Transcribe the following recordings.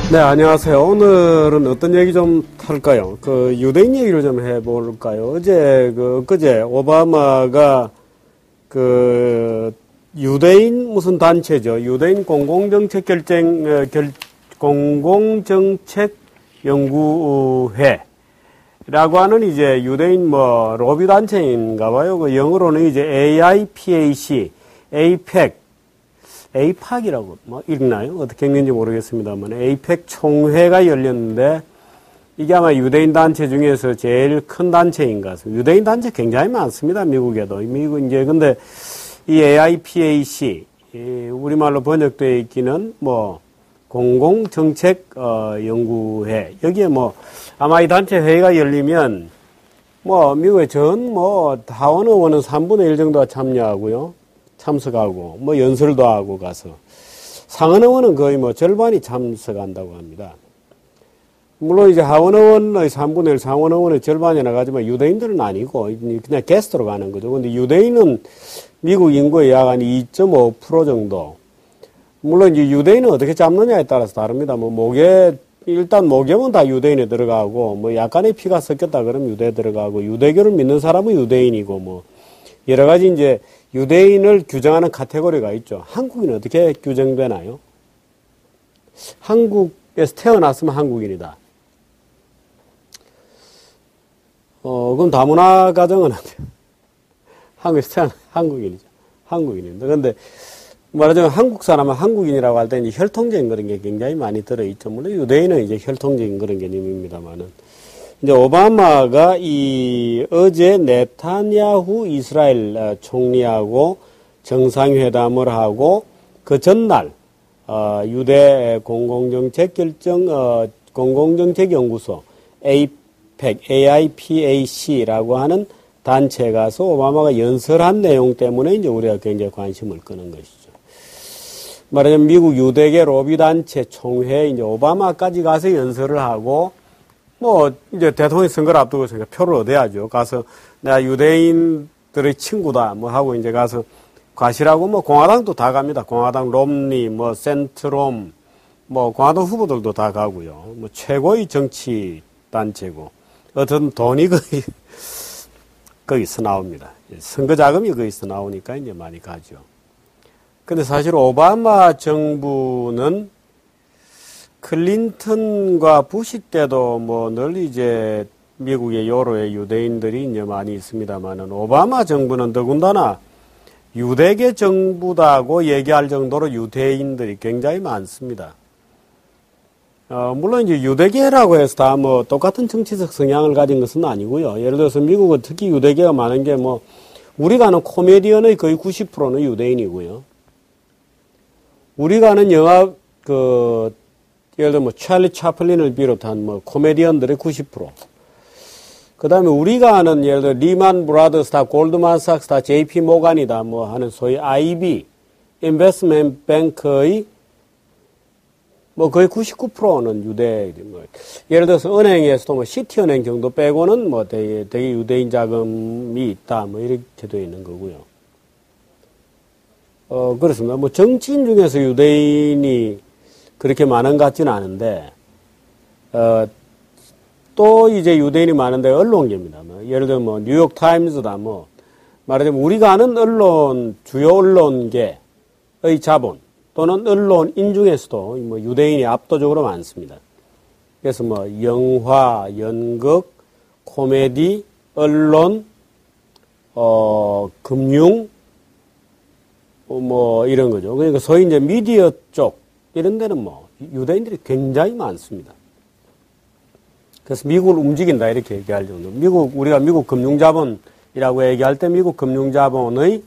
네, 안녕하세요. 오늘은 어떤 얘기 좀 할까요? 유대인 얘기를 좀 해볼까요? 그제 오바마가 유대인 무슨 단체죠? 유대인 공공정책 연구회라고 하는 이제 유대인 로비 단체인가 봐요. 영어로는 이제 AIPAC, AIPAC이라고 읽나요? 어떻게 읽는지 모르겠습니다만 AIPAC 총회가 열렸는데 이게 아마 유대인 단체 중에서 제일 큰 단체인 것 같습니다. 유대인 단체 굉장히 많습니다. 미국에도. 근데 이 AIPAC 우리말로 번역되어 있기는 공공정책 연구회. 여기에 아마 이 단체 회의가 열리면 미국의 하원 의원은 3분의 1 정도가 참석하고 연설도 하고 가서 상원 의원은 거의 절반이 참석한다고 합니다. 물론 이제 하원 의원의 3분의 1, 상원 의원의 절반이 나가지만 유대인들은 아니고 그냥 게스트로 가는 거죠. 근데 유대인은 미국 인구의 약 한 2.5% 정도. 물론 이제 유대인은 어떻게 잡느냐에 따라서 다릅니다. 일단 모계면 다 유대인에 들어가고 약간의 피가 섞였다 그러면 유대에 들어가고 유대교를 믿는 사람은 유대인이고 여러 가지 이제 유대인을 규정하는 카테고리가 있죠. 한국인은 어떻게 규정되나요? 한국에서 태어났으면 한국인이다. 그럼 다문화 가정은 안 돼요. 한국에서 태어난 한국인이죠. 한국인입니다. 그런데 말하자면 한국 사람은 한국인이라고 할 때 혈통적인 그런 게 굉장히 많이 들어있죠. 물론 유대인은 이제 혈통적인 그런 개념입니다만은. 이제 오바마가 어제 네타냐후 이스라엘 총리하고 정상회담을 하고 그 전날, 유대 공공정책연구소, AIPAC라고 하는 단체에 가서 오바마가 연설한 내용 때문에 이제 우리가 굉장히 관심을 끄는 것이죠. 말하자면 미국 유대계 로비단체 총회에 이제 오바마까지 가서 연설을 하고 이제 대통령 선거를 앞두고 있으니까 표를 얻어야죠. 가서 내가 유대인들의 친구다 하고 이제 가서 과시라고 공화당도 다 갑니다. 공화당 롬니, 센트롬, 공화당 후보들도 다 가고요. 최고의 정치 단체고 어떤 돈이 거기서 나옵니다. 선거 자금이 거기서 나오니까 이제 많이 가죠. 근데 사실 오바마 정부는 클린턴과 부시 때도 늘 이제 미국의 여로의 유대인들이 이제 많이 있습니다만은 오바마 정부는 더군다나 유대계 정부다고 얘기할 정도로 유대인들이 굉장히 많습니다. 물론 이제 유대계라고 해서 다 똑같은 정치적 성향을 가진 것은 아니고요. 예를 들어서 미국은 특히 유대계가 많은 게 우리가 아는 코미디언의 거의 90%는 유대인이고요. 우리가 아는 영화 예를 들어 찰리 차플린을 비롯한 코미디언들의 90%. 그다음에 우리가 아는 예를 들어 리만 브라더스다, 골드만삭스다, JP 모간이다 하는 소위 IB 인베스트먼트 뱅크의 거의 99%는 유대. 예를 들어서 은행에서도 시티은행 정도 빼고는 되게 유대인 자금이 있다 이렇게 되어 있는 거고요. 그렇습니다. 정치인 중에서 유대인이 그렇게 많은 것 같지는 않은데, 또 이제 유대인이 많은데 언론계입니다. 예를 들면 뉴욕타임즈다 말하자면 우리가 아는 주요 언론계의 자본 또는 언론인 중에서도 유대인이 압도적으로 많습니다. 그래서 영화, 연극, 코미디, 언론, 금융, 이런 거죠. 그러니까 소위 이제 미디어 쪽, 이런 데는 유대인들이 굉장히 많습니다. 그래서 미국을 움직인다, 이렇게 얘기할 정도. 우리가 미국 금융자본이라고 얘기할 때 미국 금융자본의,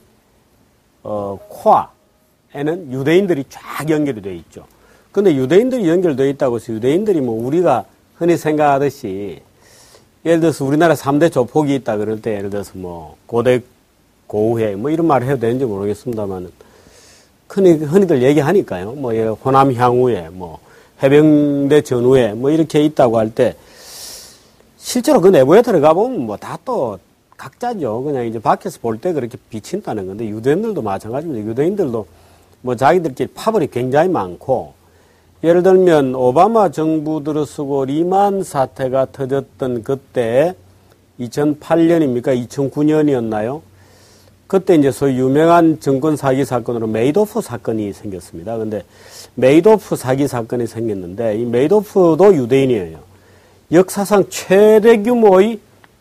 코어에는 유대인들이 쫙 연결이 되어 있죠. 근데 유대인들이 연결되어 있다고 해서 유대인들이 우리가 흔히 생각하듯이 예를 들어서 우리나라 3대 조폭이 있다 그럴 때 예를 들어서 고대 고우회 이런 말을 해도 되는지 모르겠습니다만은 흔히들 얘기하니까요. 호남 향후에 해병대 전후에 이렇게 있다고 할 때 실제로 그 내부에 들어가 보면 다 또 각자죠. 그냥 이제 밖에서 볼 때 그렇게 비친다는 건데 유대인들도 마찬가지입니다. 유대인들도 자기들끼리 파벌이 굉장히 많고 예를 들면 오바마 정부 들어서고 리만 사태가 터졌던 그때 2008년입니까? 2009년이었나요? 그때 이제 소위 유명한 증권 사기 사건으로 메이도프 사건이 생겼습니다. 근데 메이도프 사기 사건이 생겼는데 이 메이도프도 유대인이에요. 역사상 최대 규모의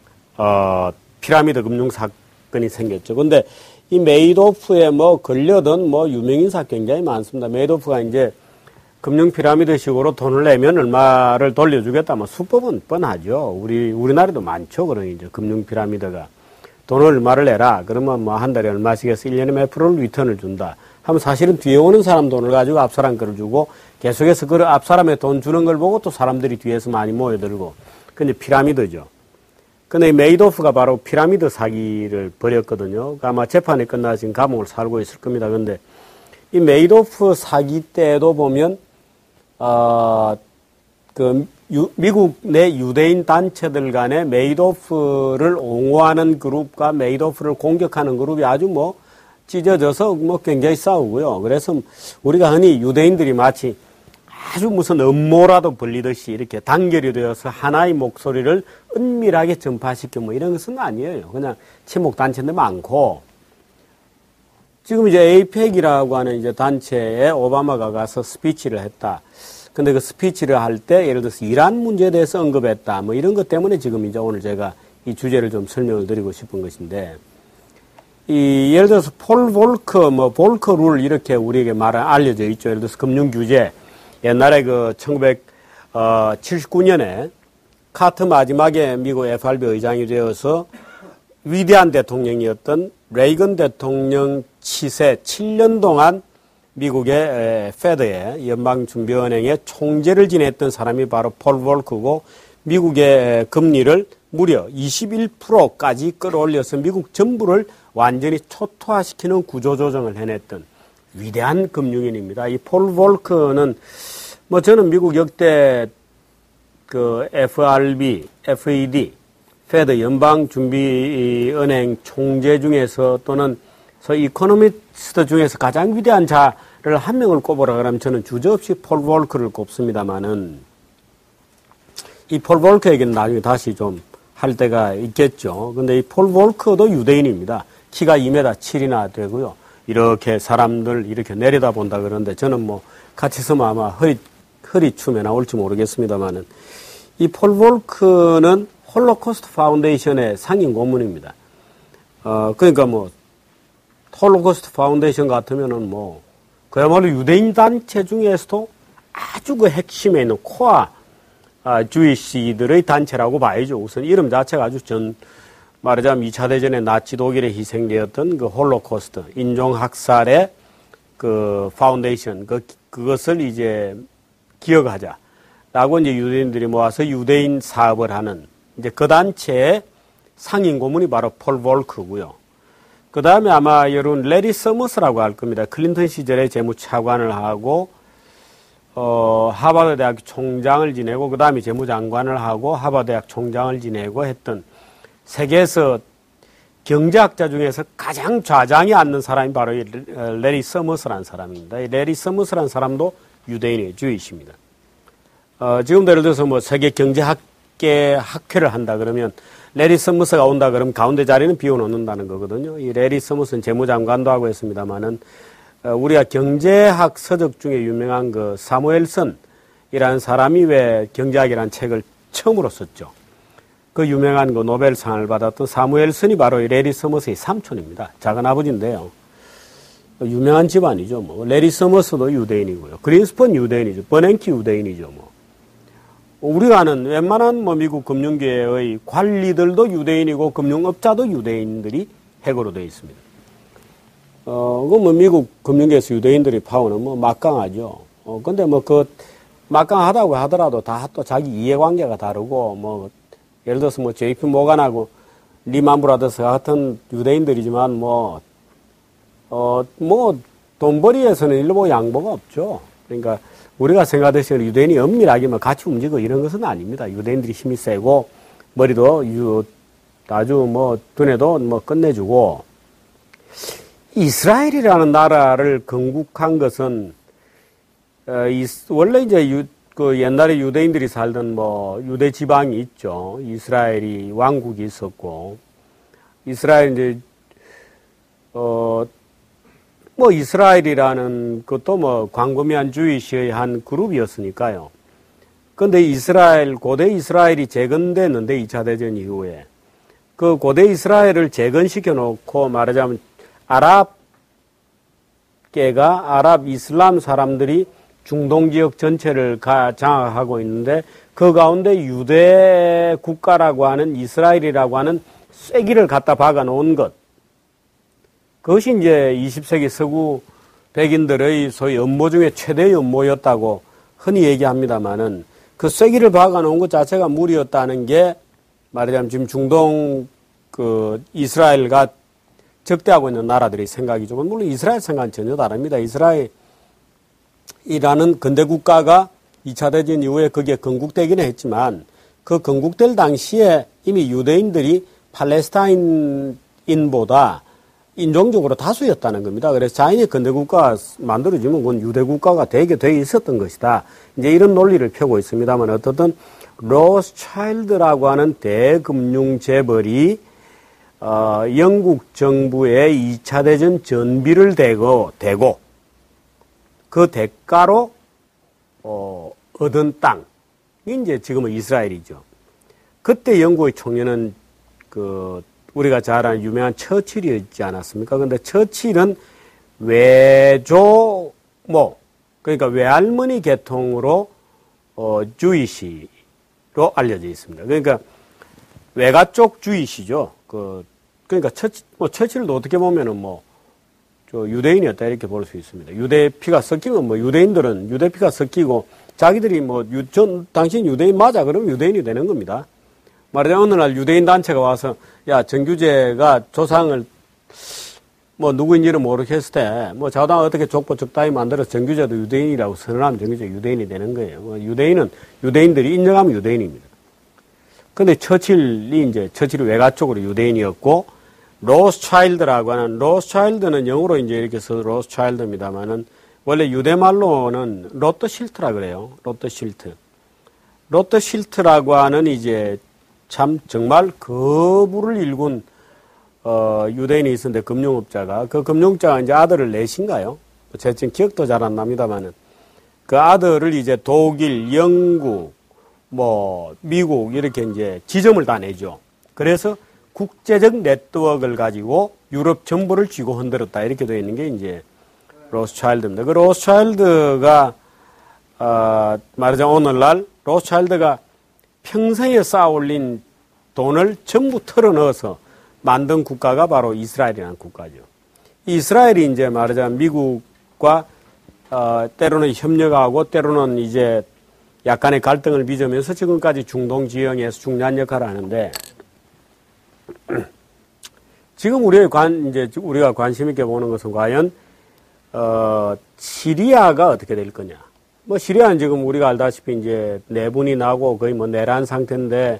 피라미드 금융 사건이 생겼죠. 근데 이 메이도프에 뭐 걸려든 뭐 유명인사 굉장히 많습니다. 메이도프가 이제 금융 피라미드식으로 돈을 내면 얼마를 돌려주겠다. 뭐 수법은 뻔하죠. 우리나라도 많죠. 그런 이제 금융 피라미드가 돈을 얼마를 내라. 그러면 뭐 한 달에 얼마씩 해서 1년에 몇 프로를 리턴을 준다. 하면 사실은 뒤에 오는 사람 돈을 가지고 앞 사람 거를 주고 계속해서 그 앞 사람의 돈 주는 걸 보고 또 사람들이 뒤에서 많이 모여들고. 그게 피라미드죠. 근데 이 메이도프가 바로 피라미드 사기를 벌였거든요. 아마 재판이 끝나서 지금 감옥을 살고 있을 겁니다. 근데 이 메이도프 사기 때도 보면 미국 내 유대인 단체들 간에 메이도프를 옹호하는 그룹과 메이도프를 공격하는 그룹이 아주 뭐 찢어져서 뭐 굉장히 싸우고요. 그래서 우리가 흔히 유대인들이 마치 아주 무슨 음모라도 벌리듯이 이렇게 단결이 되어서 하나의 목소리를 은밀하게 전파시켜 뭐 이런 것은 아니에요. 그냥 친목 단체인데 많고 지금 이제 에이펙이라고 하는 이제 단체에 오바마가 가서 스피치를 했다. 근데 그 스피치를 할 때 예를 들어서 이란 문제에 대해서 언급했다. 뭐 이런 것 때문에 지금 이제 오늘 제가 이 주제를 좀 설명을 드리고 싶은 것인데 예를 들어서 폴 볼커 룰 이렇게 우리에게 알려져 있죠. 예를 들어서 금융 규제. 옛날에 그 1979년에 카터 마지막에 미국 FRB 의장이 되어서 위대한 대통령이었던 레이건 대통령 치세 7년 동안 미국의 페드의 연방준비은행의 총재를 지냈던 사람이 바로 폴 볼커고 미국의 금리를 무려 21%까지 끌어올려서 미국 정부를 완전히 초토화시키는 구조조정을 해냈던 위대한 금융인입니다. 이 폴 볼커는 뭐 저는 미국 역대 그 FRB, FED, 페드 연방준비은행 총재 중에서 또는 이코노미스트 중에서 가장 위대한 자를 한 명을 꼽으라 그러면 저는 주저없이 폴 볼커를 꼽습니다만은 이 폴 볼커에게는 나중에 다시 좀 할 때가 있겠죠. 근데 이 폴 볼커도 유대인입니다. 키가 2m 7이나 되고요. 이렇게 사람들 이렇게 내려다본다 그러는데 저는 뭐 같이 있으면 아마 허리춤에 나올지 모르겠습니다만은 이 폴 볼커는 홀로코스트 파운데이션의 상임 고문입니다. 그러니까 뭐 홀로코스트 파운데이션 같으면은 뭐 그야말로 유대인 단체 중에서도 아주 그 핵심에 있는 코어 주이시들의 단체라고 봐야죠. 우선 이름 자체가 아주 말하자면 2차 대전에 나치 독일에 희생되었던 그 홀로코스트 인종학살의 그 파운데이션 그것을 이제 기억하자라고 이제 유대인들이 모아서 유대인 사업을 하는 이제 그 단체의 상임 고문이 바로 폴 볼커고요. 그 다음에 아마 여러분 레리 서머스라고 할 겁니다. 클린턴 시절에 재무차관을 하고 하버드 대학 총장을 지내고 그 다음에 재무장관을 하고 하버드 대학 총장을 지내고 했던 세계에서 경제학자 중에서 가장 좌장이 앉는 사람이 바로 레리 서머스라는 사람입니다. 이 레리 서머스라는 사람도 유대인의 주이십니다. 지금도 예를 들어서 뭐 세계 경제학계 학회를 한다 그러면 레리 서머스가 온다 그러면 가운데 자리는 비워놓는다는 거거든요. 이 레리 서머스는 재무장관도 하고 했습니다만은 우리가 경제학 서적 중에 유명한 그 사무엘슨이라는 사람이 왜 경제학이라는 책을 처음으로 썼죠. 그 유명한 그 노벨상을 받았던 사무엘슨이 바로 이 레리 서머스의 삼촌입니다. 작은 아버지인데요. 유명한 집안이죠. 뭐 레리 서머스도 유대인이고요. 그린스펀 유대인이죠. 버냉키 유대인이죠. 뭐 우리가 아는 웬만한 뭐 미국 금융계의 관리들도 유대인이고 금융업자도 유대인들이 핵으로 되어 있습니다. 그 뭐 미국 금융계에서 유대인들이 파워는 뭐 막강하죠. 근데 뭐 그 막강하다고 하더라도 다 또 자기 이해관계가 다르고 뭐 예를 들어서 뭐 JP 모간하고 리만 브라더스 같은 유대인들이지만 뭐 돈벌이에서는 일보 양보가 없죠. 그러니까 우리가 생각하듯이 유대인이 엄밀하게 뭐 같이 움직이고 이런 것은 아닙니다. 유대인들이 힘이 세고 머리도 아주 뭐 두뇌도 뭐 끝내주고 이스라엘이라는 나라를 건국한 것은 원래 이제 그 옛날에 유대인들이 살던 뭐 유대 지방이 있죠. 이스라엘이 왕국이 있었고, 이스라엘 이제 뭐 이스라엘이라는 것도 뭐 광범위한 주이시의 한 그룹이었으니까요. 근데 고대 이스라엘이 재건됐는데 2차 대전 이후에 그 고대 이스라엘을 재건시켜 놓고 말하자면 아랍 이슬람 사람들이 중동 지역 전체를 장악하고 있는데 그 가운데 유대 국가라고 하는 이스라엘이라고 하는 쐐기를 갖다 박아 놓은 것. 그것이 이제 20세기 서구 백인들의 소위 음모 중에 최대의 음모였다고 흔히 얘기합니다만은 그 쐐기를 박아 놓은 것 자체가 무리였다는 게 말하자면 지금 중동 그 이스라엘과 적대하고 있는 나라들의 생각이죠. 물론 이스라엘 생각은 전혀 다릅니다. 이스라엘이라는 근대 국가가 2차 대전 이후에 거기에 건국되기는 했지만 그 건국될 당시에 이미 유대인들이 팔레스타인인보다 인종적으로 다수였다는 겁니다. 그래서 자연히 근대 국가가 만들어지면 그건 유대 국가가 되게 돼 있었던 것이다. 이제 이런 논리를 펴고 있습니다만 어떻든 로스차일드라고 하는 대금융 재벌이 영국 정부의 2차 대전 전비를 대고 그 대가로 얻은 땅이 이제 지금은 이스라엘이죠. 그때 영국의 총리는 우리가 잘 아는 유명한 처칠이었지 않았습니까? 근데 처칠은 외조모, 그러니까 외할머니 계통으로 주이시로 알려져 있습니다. 그러니까 외가 쪽 주이시죠. 그러니까 처칠도 어떻게 보면은 유대인이었다 이렇게 볼 수 있습니다. 유대 피가 섞이면 유대인들은 유대 피가 섞이고 자기들이 당신 유대인 맞아 그러면 유대인이 되는 겁니다. 말하자면 어느 날 유대인 단체가 와서 야 정규제가 조상을 누구인지는 모르겠을 때 자당 어떻게 족보 적당히 만들어서 정규제도 유대인이라고 선언하면 정규제 유대인이 되는 거예요. 유대인들이 인정하면 유대인입니다. 근데 처칠이 외가 쪽으로 유대인이었고 로스차일드라고 하는 로스차일드는 영어로 이제 이렇게 써서 로스차일드입니다만은 원래 유대 말로는 로트실트라 그래요. 로트실트라고 하는 이제 참 정말 거부를 일군 유대인이 있었는데 금융업자가 그 금융업자가 이제 아들을 넷인가요? 제가 지금 기억도 잘 안 납니다만은 그 아들을 이제 독일, 영국, 미국 이렇게 이제 지점을 다 내죠. 그래서 국제적 네트워크를 가지고 유럽 정부를 쥐고 흔들었다 이렇게 되어 있는 게 이제 로스차일드입니다. 그 로스차일드가 말하자면 오늘날 로스차일드가 평생에 쌓아올린 돈을 전부 털어넣어서 만든 국가가 바로 이스라엘이라는 국가죠. 이스라엘이 이제 말하자면 미국과 때로는 협력하고 때로는 이제 약간의 갈등을 빚으면서 지금까지 중동 지형에서 중요한 역할을 하는데 지금 우리가 관심 있게 보는 것은 과연 시리아가 어떻게 될 거냐. 시리아는 지금 우리가 알다시피 이제 내분이 나고 거의 내란 상태인데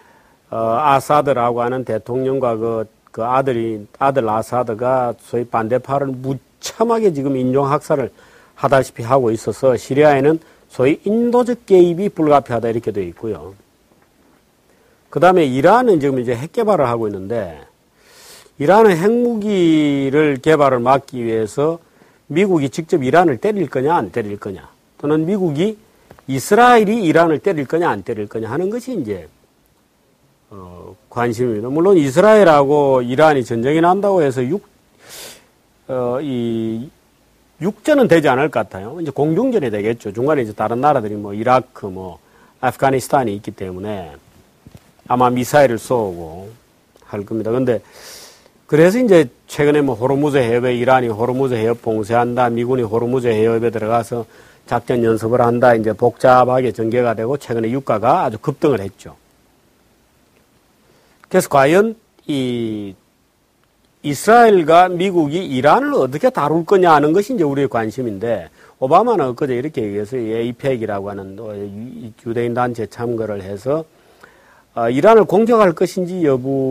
아사드라고 하는 대통령과 그 아들 아사드가 소위 반대파를 무참하게 지금 인종학살을 하다시피 하고 있어서 시리아에는 소위 인도적 개입이 불가피하다 이렇게 되어 있고요. 그 다음에 이란은 지금 이제 핵 개발을 하고 있는데 이란은 핵무기를 개발을 막기 위해서 미국이 직접 이란을 때릴 거냐 안 때릴 거냐 또는 미국이 이스라엘이 이란을 때릴 거냐 안 때릴 거냐 하는 것이 이제 관심입니다. 물론 이스라엘하고 이란이 전쟁이 난다고 해서 육전은 되지 않을 것 같아요. 이제 공중전이 되겠죠. 중간에 이제 다른 나라들이 이라크, 아프가니스탄이 있기 때문에 아마 미사일을 쏘고 할 겁니다. 근데 그래서 이제 최근에 호르무즈 해협에 이란이 호르무즈 해협 봉쇄한다, 미군이 호르무즈 해협에 들어가서 작전 연습을 한다, 이제 복잡하게 전개가 되고 최근에 유가가 아주 급등을 했죠. 그래서 과연 이스라엘과 미국이 이란을 어떻게 다룰 거냐 하는 것이 이제 우리의 관심인데 오바마는 엊그제 이렇게 얘기해서 에이펙이라고 하는 유대인 단체 참가를 해서 이란을 공격할 것인지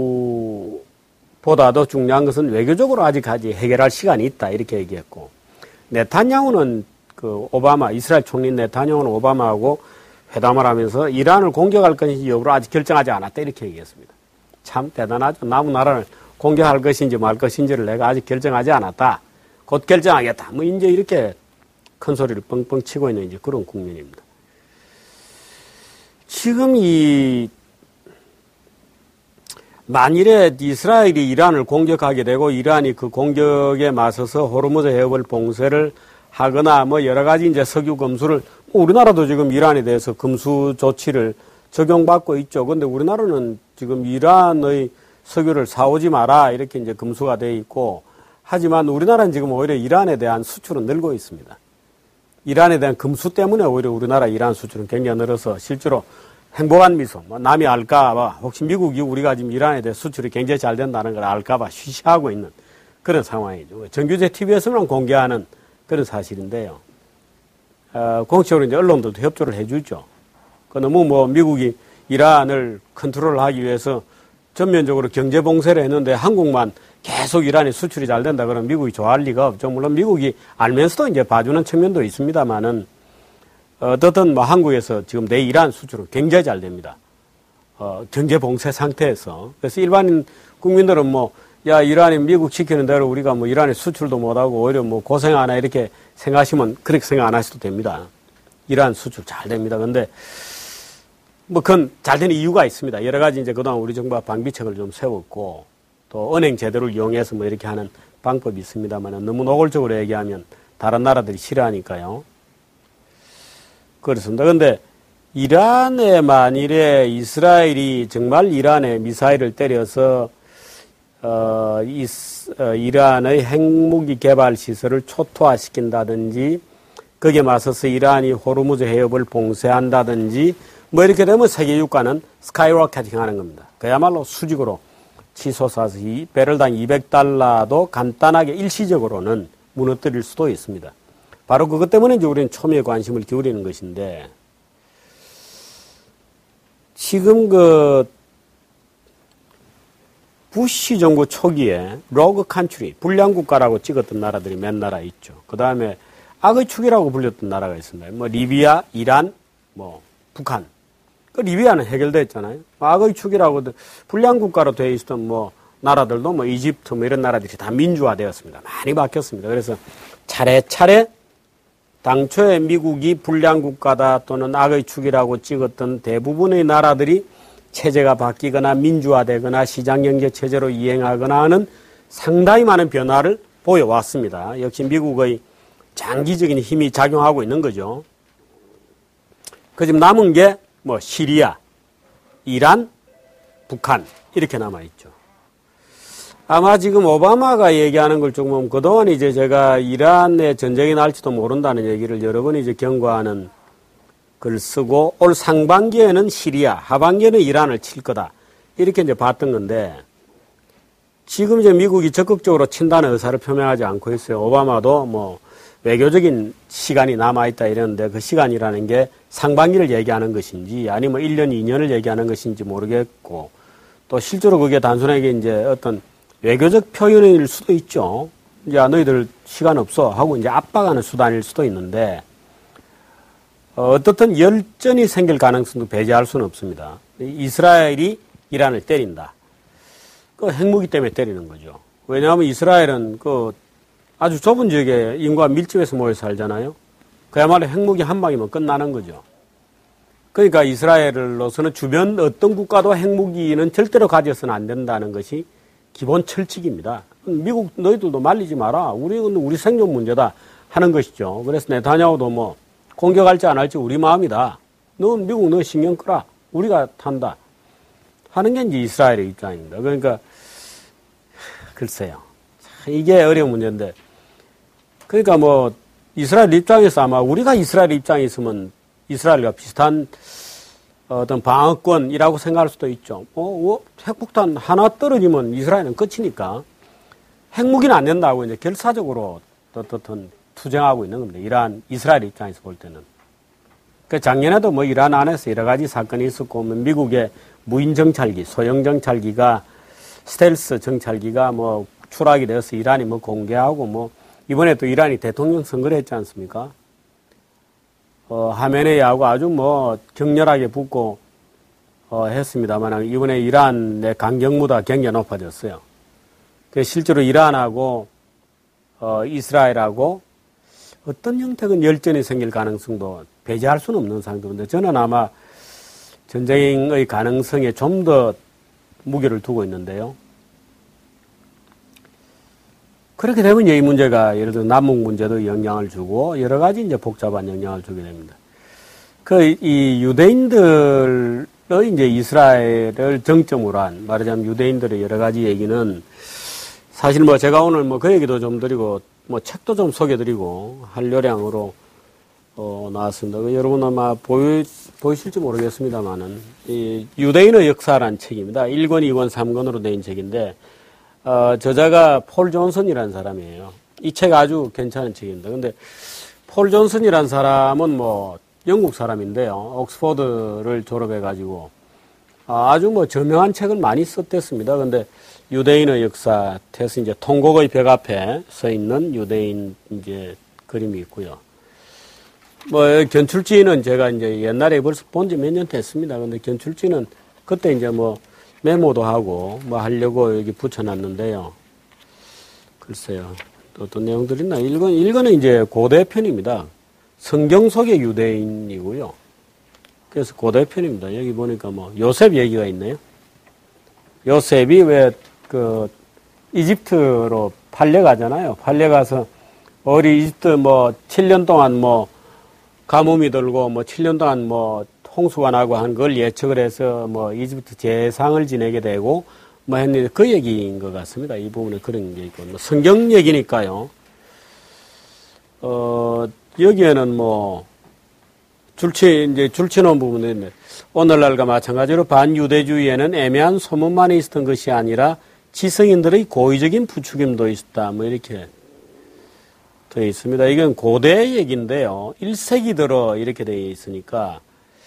여부보다도 중요한 것은 외교적으로 아직까지 해결할 시간이 있다 이렇게 얘기했고 네탄야후는 그 오바마, 이스라엘 총리 네타냐후는 오바마하고 회담을 하면서 이란을 공격할 것인지 여부를 아직 결정하지 않았다. 이렇게 얘기했습니다. 참 대단하죠. 남은 나라를 공격할 것인지 말 것인지를 내가 아직 결정하지 않았다. 곧 결정하겠다. 뭐 이제 이렇게 큰 소리를 뻥뻥 치고 있는 이제 그런 국면입니다. 지금 만일에 이스라엘이 이란을 공격하게 되고 이란이 그 공격에 맞서서 호르무즈 해협을 봉쇄를 하거나 뭐 여러 가지 이제 석유 검수를 우리나라도 지금 이란에 대해서 검수 조치를 적용받고 있죠. 근데 우리나라는 지금 이란의 석유를 사오지 마라 이렇게 이제 검수가 돼 있고 하지만 우리나라는 지금 오히려 이란에 대한 수출은 늘고 있습니다. 이란에 대한 검수 때문에 오히려 우리나라 이란 수출은 굉장히 늘어서 실제로 행복한 미소, 남이 알까봐 혹시 미국이 우리가 지금 이란에 대해 수출이 굉장히 잘 된다는 걸 알까봐 쉬쉬하고 있는 그런 상황이죠. 정규제 TV에서만 공개하는 그런 사실인데요. 공식적으로 이제 언론들도 협조를 해주죠. 너무 미국이 이란을 컨트롤하기 위해서 전면적으로 경제 봉쇄를 했는데 한국만 계속 이란이 수출이 잘 된다 그러면 미국이 좋아할 리가 없죠. 물론 미국이 알면서도 이제 봐주는 측면도 있습니다만은 어떻든 한국에서 지금 내 이란 수출은 굉장히 잘 됩니다. 경제 봉쇄 상태에서. 그래서 일반인 국민들은 야, 이란이 미국 시키는 대로 우리가 이란에 수출도 못하고 오히려 고생하나 이렇게 생각하시면 그렇게 생각 안 하셔도 됩니다. 이란 수출 잘 됩니다. 근데 그건 잘 되는 이유가 있습니다. 여러 가지 이제 그동안 우리 정부가 방비책을 좀 세웠고 또 은행 제도를 이용해서 이렇게 하는 방법이 있습니다만 너무 노골적으로 얘기하면 다른 나라들이 싫어하니까요. 그렇습니다. 근데 이란에 만일에 이스라엘이 정말 이란에 미사일을 때려서 이란의 핵무기 개발 시설을 초토화시킨다든지 거기에 맞서서 이란이 호르무즈 해협을 봉쇄한다든지 이렇게 되면 세계 유가는 스카이로켓팅 하는 겁니다. 그야말로 수직으로 치솟아서 배럴당 200달러도 간단하게 일시적으로는 무너뜨릴 수도 있습니다. 바로 그것 때문에 이제 우리는 초미의 관심을 기울이는 것인데 지금 부시 정부 초기에 로그 컨트리, 불량 국가라고 찍었던 나라들이 몇 나라 있죠. 그 다음에 악의 축이라고 불렸던 나라가 있습니다. 리비아, 이란, 북한. 리비아는 해결됐잖아요. 악의 축이라고 불량 국가로 되어 있었던 나라들도 이집트 이런 나라들이 다 민주화되었습니다. 많이 바뀌었습니다. 그래서 차례차례 당초에 미국이 불량 국가다 또는 악의 축이라고 찍었던 대부분의 나라들이 체제가 바뀌거나 민주화되거나 시장경제 체제로 이행하거나 하는 상당히 많은 변화를 보여왔습니다. 역시 미국의 장기적인 힘이 작용하고 있는 거죠. 지금 남은 게 시리아, 이란, 북한 이렇게 남아있죠. 아마 지금 오바마가 얘기하는 걸 조금 보면 그동안 이제 제가 이란의 전쟁이 날지도 모른다는 얘기를 여러 번 이제 경고하는 글 쓰고 올 상반기에는 시리아, 하반기에는 이란을 칠 거다. 이렇게 이제 봤던 건데 지금 이제 미국이 적극적으로 친다는 의사를 표명하지 않고 있어요. 오바마도 외교적인 시간이 남아있다 이랬는데 그 시간이라는 게 상반기를 얘기하는 것인지 아니면 1년, 2년을 얘기하는 것인지 모르겠고 또 실제로 그게 단순하게 이제 어떤 외교적 표현일 수도 있죠. 이제 너희들 시간 없어 하고 이제 압박하는 수단일 수도 있는데 어떻든 열전이 생길 가능성도 배제할 수는 없습니다. 이스라엘이 이란을 때린다. 핵무기 때문에 때리는 거죠. 왜냐하면 이스라엘은 아주 좁은 지역에 인구가 밀집해서 모여 살잖아요. 그야말로 핵무기 한 방이면 끝나는 거죠. 그러니까 이스라엘로서는 주변 어떤 국가도 핵무기는 절대로 가져서는 안 된다는 것이 기본 철칙입니다. 미국 너희들도 말리지 마라. 우리 생존 문제다 하는 것이죠. 그래서 네타냐후도 공격할지 안 할지 우리 마음이다. 미국 너 신경 끄라. 우리가 탄다. 하는 게 이제 이스라엘의 입장입니다. 그러니까 글쎄요. 이게 어려운 문제인데 그러니까 이스라엘 입장에서 아마 우리가 이스라엘 입장에 있으면 이스라엘과 비슷한 어떤 방어권이라고 생각할 수도 있죠. 핵폭탄 하나 떨어지면 이스라엘은 끝이니까 핵무기는 안 된다고 이제 결사적으로 어떤 투쟁하고 있는 겁니다. 이스라엘 입장에서 볼 때는. 작년에도 이란 안에서 여러 가지 사건이 있었고, 미국의 무인 정찰기, 소형 정찰기가 스텔스 정찰기가 추락이 되어서 이란이 공개하고 이번에 또 이란이 대통령 선거를 했지 않습니까? 하메네이하고 아주 뭐 격렬하게 붙고 했습니다만 이번에 이란의 강경무가 굉장히 높아졌어요. 실제로 이란하고 이스라엘하고 어떤 형태의 열전이 생길 가능성도 배제할 수는 없는 상태인데 저는 아마 전쟁의 가능성에 좀 더 무게를 두고 있는데요. 그렇게 되면 이 문제가 예를 들어 남북 문제도 영향을 주고 여러 가지 이제 복잡한 영향을 주게 됩니다. 이 유대인들의 이제 이스라엘을 정점으로 한 말하자면 유대인들의 여러 가지 얘기는 사실 뭐 제가 오늘 뭐 그 얘기도 좀 드리고 뭐 책도 좀 소개드리고 할 요량으로 나왔습니다. 여러분 아마 보이실지 모르겠습니다만은 이 유대인의 역사라는 책입니다. 1권, 2권, 3권으로 된 책인데 저자가 폴 존슨이라는 사람이에요. 이 책 아주 괜찮은 책입니다. 근데 폴 존슨이라는 사람은 뭐 영국 사람인데요. 옥스퍼드를 졸업해가지고 아주 뭐 저명한 책을 많이 썼댔습니다. 근데 유대인의 역사, 해서 이제 통곡의 벽 앞에 서 있는 유대인 이제 그림이 있고요. 뭐 견출지는 제가 이제 옛날에 벌써 본 지 몇 년 됐습니다. 근데 견출지는 그때 이제 뭐 메모도 하고 뭐 하려고 여기 붙여놨는데요. 글쎄요. 또 어떤 내용들이 있나? 1권은 이제 고대 편입니다. 성경 속의 유대인이고요. 그래서 고대 편입니다. 여기 보니까 뭐 요셉 얘기가 있네요. 요셉이 왜 이집트로 팔려가잖아요. 팔려가서 이집트 뭐 7년 동안 뭐 가뭄이 들고 뭐 7년 동안 뭐 홍수가 나고 한 걸 예측을 해서 뭐 이집트 제상을 지내게 되고 뭐 했는데 그 얘기인 것 같습니다. 이 부분에 그런 게 있고 뭐 성경 얘기니까요. 여기에는 뭐 줄쳐놓은 부분이 있는데 오늘날과 마찬가지로 반유대주의에는 애매한 소문만이 있었던 것이 아니라 지성인들의 고의적인 부추김도 있었다. 뭐 이렇게 되어 있습니다. 이건 고대 얘기인데요. 1세기 들어 이렇게 되어 있으니까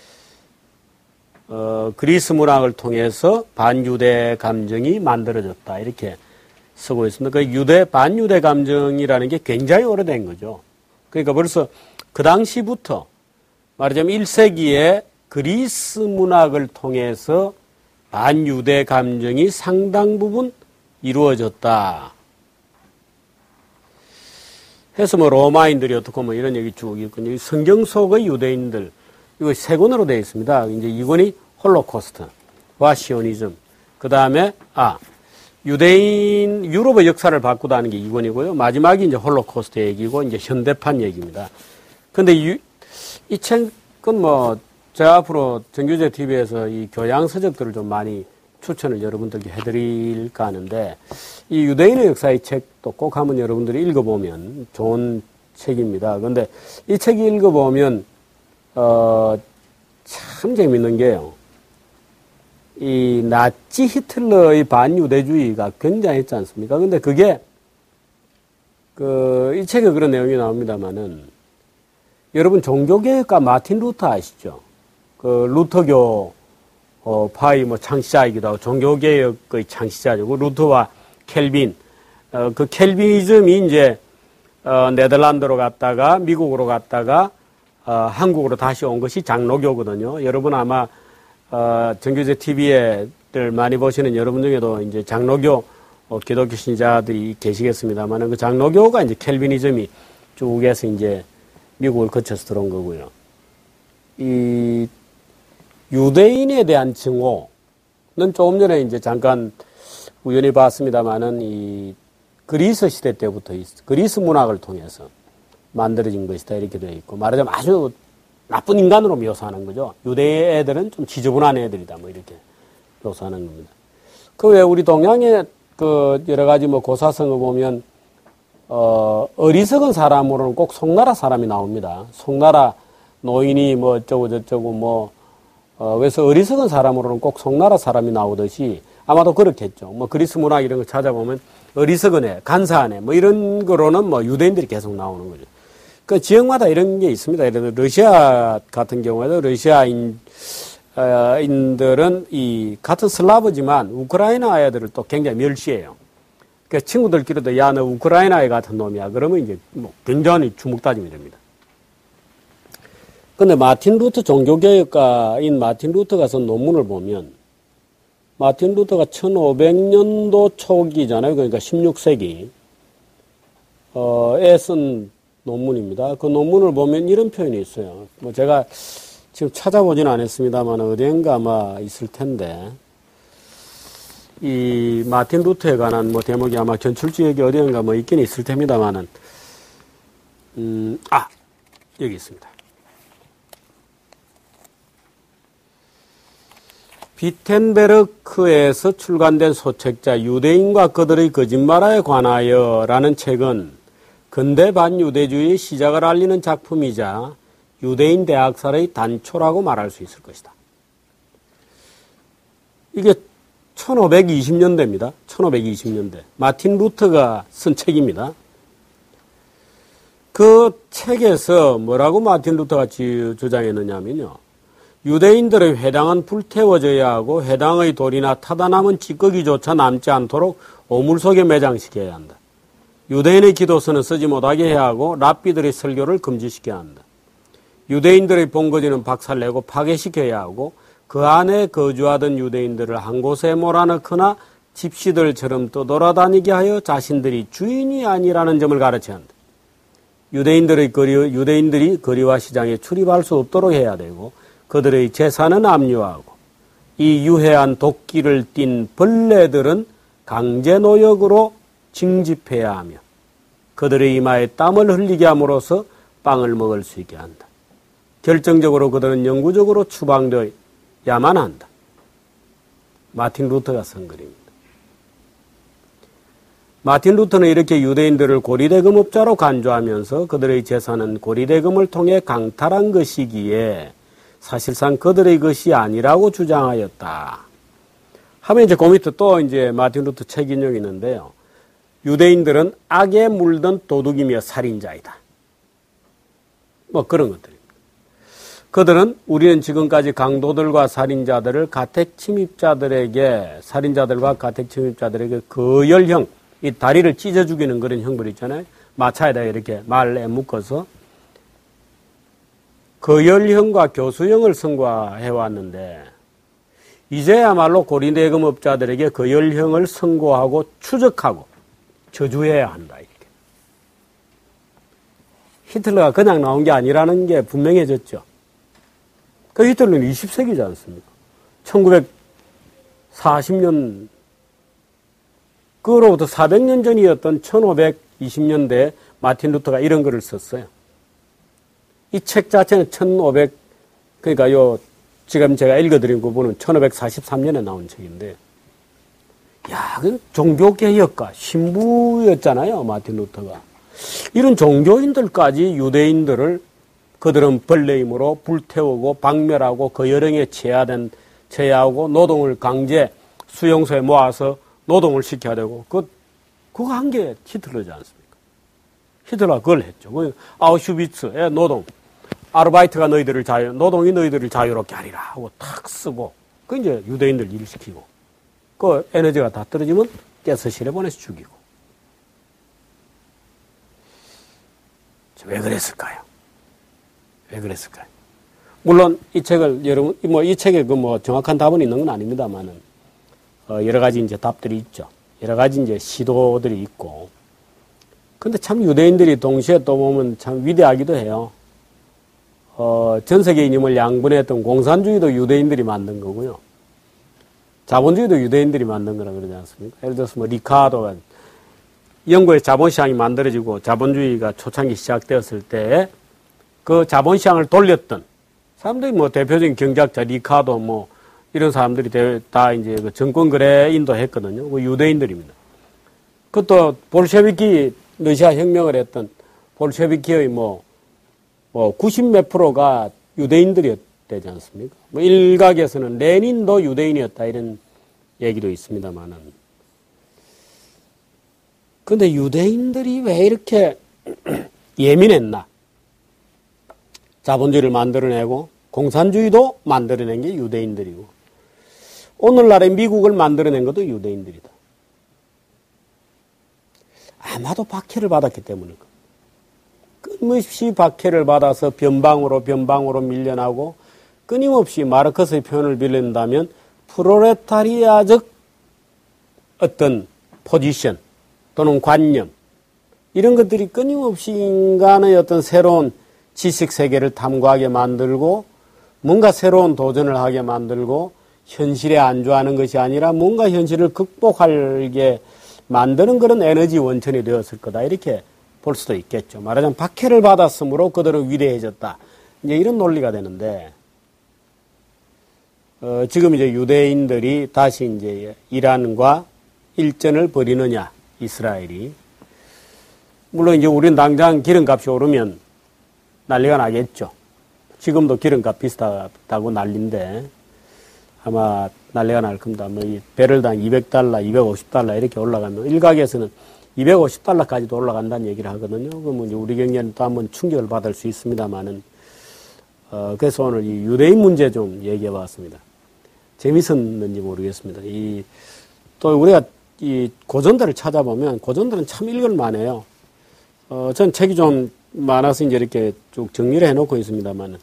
그리스 문학을 통해서 반유대 감정이 만들어졌다. 이렇게 쓰고 있습니다. 반유대 감정이라는 게 굉장히 오래된 거죠. 그러니까 벌써 그 당시부터 말하자면 1세기에 그리스 문학을 통해서 반유대 감정이 상당 부분 이루어졌다. 해서 뭐 로마인들이 어떻고 뭐 이런 얘기 쭉 있고 성경 속의 유대인들 이거 세 권으로 되어 있습니다. 이제 2권이 홀로코스트와 시오니즘. 그 다음에 유럽의 역사를 바꾸다 하는 게 2권이고요. 마지막이 이제 홀로코스트 얘기고 이제 현대판 얘기입니다. 근데 이 책은 뭐 제가 앞으로 정규제 TV에서 이 교양 서적들을 좀 많이 추천을 여러분들께 해드릴까 하는데 이 유대인의 역사의 책도 꼭 한번 여러분들이 읽어보면 좋은 책입니다. 그런데 이 책 읽어보면 참 재밌는 게요. 이 나치 히틀러의 반유대주의가 굉장했지 않습니까? 근데 그게 이 책에 그런 내용이 나옵니다만은 여러분 종교개혁가 마틴 루터 아시죠? 루터교 파의 뭐 창시자이기도 하고 종교개혁의 창시자죠. 루터와 켈빈, 켈빈이즘이 이제 네덜란드로 갔다가 미국으로 갔다가 한국으로 다시 온 것이 장로교거든요. 여러분 아마 정규제 TV를 많이 보시는 여러분 중에도 이제 장로교 기독교 신자들이 계시겠습니다만 그 장로교가 이제 켈빈이즘이 쭉 해서 이제 미국을 거쳐서 들어온 거고요. 이 유대인에 대한 증오는 조금 전에 이제 잠깐 우연히 봤습니다만은 이 그리스 시대 때부터 그리스 문학을 통해서 만들어진 것이다 이렇게 되어 있고 말하자면 아주 나쁜 인간으로 묘사하는 거죠. 유대 애들은 좀 지저분한 애들이다 뭐 이렇게 묘사하는 겁니다. 왜 우리 동양의 여러 가지 뭐 고사성을 보면 어리석은 사람으로는 꼭 송나라 사람이 나옵니다. 송나라 노인이 뭐 어쩌고 저쩌고 뭐 그래서 어리석은 사람으로는 꼭 송나라 사람이 나오듯이 아마도 그렇겠죠. 뭐 그리스 문학 이런 거 찾아보면 어리석은 애, 간사한 애 뭐 이런 거로는 뭐 유대인들이 계속 나오는 거죠. 그 지역마다 이런 게 있습니다. 예를 들어 러시아 같은 경우에도 러시아인들은 이 같은 슬라브지만 우크라이나 애들을 또 굉장히 멸시해요. 그 친구들끼리도 야 너 우크라이나 애 같은 놈이야. 그러면 이제 뭐 굉장히 주먹다짐이 됩니다. 근데 마틴 루터 종교개혁가인 마틴 루터가 쓴 논문을 보면 마틴 루터가 1500년도 초기잖아요. 그러니까 16세기 에 쓴 논문입니다. 그 논문을 보면 이런 표현이 있어요. 뭐 제가 지금 찾아보지는 않았습니다만 어디엔가 아마 있을 텐데 이 마틴 루터에 관한 뭐 대목이 아마 견출지역이 어디엔가 뭐 있긴 있을 텐데다만은 여기 있습니다. 비텐베르크에서 출간된 소책자 유대인과 그들의 거짓말에 관하여 라는 책은 근대 반유대주의의 시작을 알리는 작품이자 유대인 대학살의 단초라고 말할 수 있을 것이다. 이게 1520년대입니다. 1520년대. 마틴 루터가 쓴 책입니다. 그 책에서 뭐라고 마틴 루터가 주장했느냐면요. 유대인들의 회당은 불태워져야 하고 회당의 돌이나 타다 남은 찌꺼기조차 남지 않도록 오물 속에 매장시켜야 한다. 유대인의 기도서는 쓰지 못하게 해야 하고 랍비들의 설교를 금지시켜야 한다. 유대인들의 본거지는 박살내고 파괴시켜야 하고 그 안에 거주하던 유대인들을 한 곳에 몰아넣거나 집시들처럼 떠돌아다니게 하여 자신들이 주인이 아니라는 점을 가르쳐야 한다. 유대인들이 거리와 시장에 출입할 수 없도록 해야 되고 그들의 재산은 압류하고 이 유해한 도끼를 띤 벌레들은 강제 노역으로 징집해야 하며 그들의 이마에 땀을 흘리게 함으로써 빵을 먹을 수 있게 한다. 결정적으로 그들은 영구적으로 추방되어야만 한다. 마틴 루터가 쓴 글입니다. 마틴 루터는 이렇게 유대인들을 고리대금업자로 간주하면서 그들의 재산은 고리대금을 통해 강탈한 것이기에 사실상 그들의 것이 아니라고 주장하였다. 하면 이제 그 밑에 또 이제 마틴 루터 책 인용이 있는데요. 유대인들은 악에 물든 도둑이며 살인자이다. 뭐 그런 것들입니다. 그들은 우리는 지금까지 강도들과 살인자들과 가택 침입자들에게 거열형, 이 다리를 찢어 죽이는 그런 형들 있잖아요. 마차에다 이렇게 말에 묶어서 거열형과 교수형을 선고해왔는데 이제야말로 고리대금업자들에게 거열형을 선고하고 추적하고 저주해야 한다. 이렇게. 히틀러가 그냥 나온 게 아니라는 게 분명해졌죠. 그 히틀러는 20세기지 않습니까? 1940년 그로부터 400년 전이었던 1520년대에 마틴 루터가 이런 글을 썼어요. 이 책 자체는 그러니까 지금 제가 읽어드린 부분은 1543년에 나온 책인데, 그 종교개혁가, 신부였잖아요, 마틴 루터가. 이런 종교인들까지 유대인들을 그들은 벌레임으로 불태우고 박멸하고 거열형에 체하고 노동을 강제 수용소에 모아서 노동을 시켜야 되고, 그거 한 게 히틀러지 않습니까? 히틀러가 그걸 했죠. 아우슈비츠의 노동. 아르바이트가 노동이 너희들을 자유롭게 하리라 하고 탁 쓰고, 그 이제 유대인들 일을 시키고, 그 에너지가 다 떨어지면 가스실에 보내서 죽이고. 왜 그랬을까요? 물론 이 책을 여러분, 이 책에 정확한 답은 있는 건 아닙니다만은, 여러 가지 이제 답들이 있죠. 여러 가지 이제 시도들이 있고. 근데 참 유대인들이 동시에 또 보면 참 위대하기도 해요. 전 세계인 힘을 양분했던 공산주의도 유대인들이 만든 거고요. 자본주의도 유대인들이 만든 거라 그러지 않습니까? 예를 들어서 리카도가 영국의 자본시장이 만들어지고 자본주의가 초창기 시작되었을 때 그 자본시장을 돌렸던 사람들이 대표적인 경제학자 리카도 이런 사람들이 다 이제 그 정권거래 인도했거든요. 그 유대인들입니다. 그것도 볼셰비키 러시아 혁명을 했던 볼셰비키의 90몇 프로가 유대인들이었지 않습니까? 일각에서는 레닌도 유대인이었다 이런 얘기도 있습니다만은. 근데 유대인들이 왜 이렇게 예민했나? 자본주의를 만들어내고 공산주의도 만들어낸 게 유대인들이고 오늘날의 미국을 만들어낸 것도 유대인들이다. 아마도 박해를 받았기 때문일 겁니다. 끊임없이 박해를 받아서 변방으로 밀려나고 끊임없이 마르크스의 표현을 빌린다면 프로레타리아적 어떤 포지션 또는 관념 이런 것들이 끊임없이 인간의 어떤 새로운 지식 세계를 탐구하게 만들고 뭔가 새로운 도전을 하게 만들고 현실에 안주하는 것이 아니라 뭔가 현실을 극복하게 만드는 그런 에너지 원천이 되었을 거다. 이렇게 볼 수도 있겠죠. 말하자면 박해를 받았으므로 그들은 위대해졌다. 이제 이런 논리가 되는데, 지금 이제 유대인들이 다시 이제 이란과 일전을 벌이느냐, 이스라엘이. 물론 이제 우리는 당장 기름값이 오르면 난리가 나겠죠. 지금도 기름값 비슷하다고 난리인데, 아마 난리가 날 겁니다. 뭐 이 배럴당 200달러, 250달러 이렇게 올라가면 일각에서는 250달러까지도 올라간다는 얘기를 하거든요. 그러면 이제 우리 경제는 또 한번 충격을 받을 수 있습니다만은, 그래서 오늘 이 유대인 문제 좀 얘기해 봤습니다. 재밌었는지 모르겠습니다. 또 우리가 이 고전들을 찾아보면 고전들은 참 읽을만해요. 전 책이 좀 많아서 이제 이렇게 쭉 정리를 해 놓고 있습니다만은,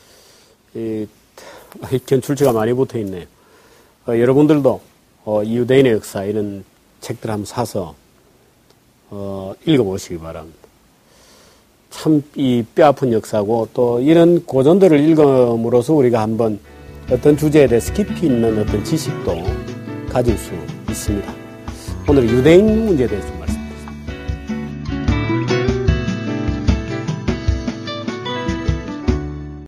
견출지가 많이 붙어 있네요. 여러분들도 유대인의 역사 이런 책들 한번 사서 읽어보시기 바랍니다. 참 이 뼈아픈 역사고 또 이런 고전들을 읽음으로써 우리가 한번 어떤 주제에 대해서 깊이 있는 어떤 지식도 가질 수 있습니다. 오늘 유대인 문제에 대해서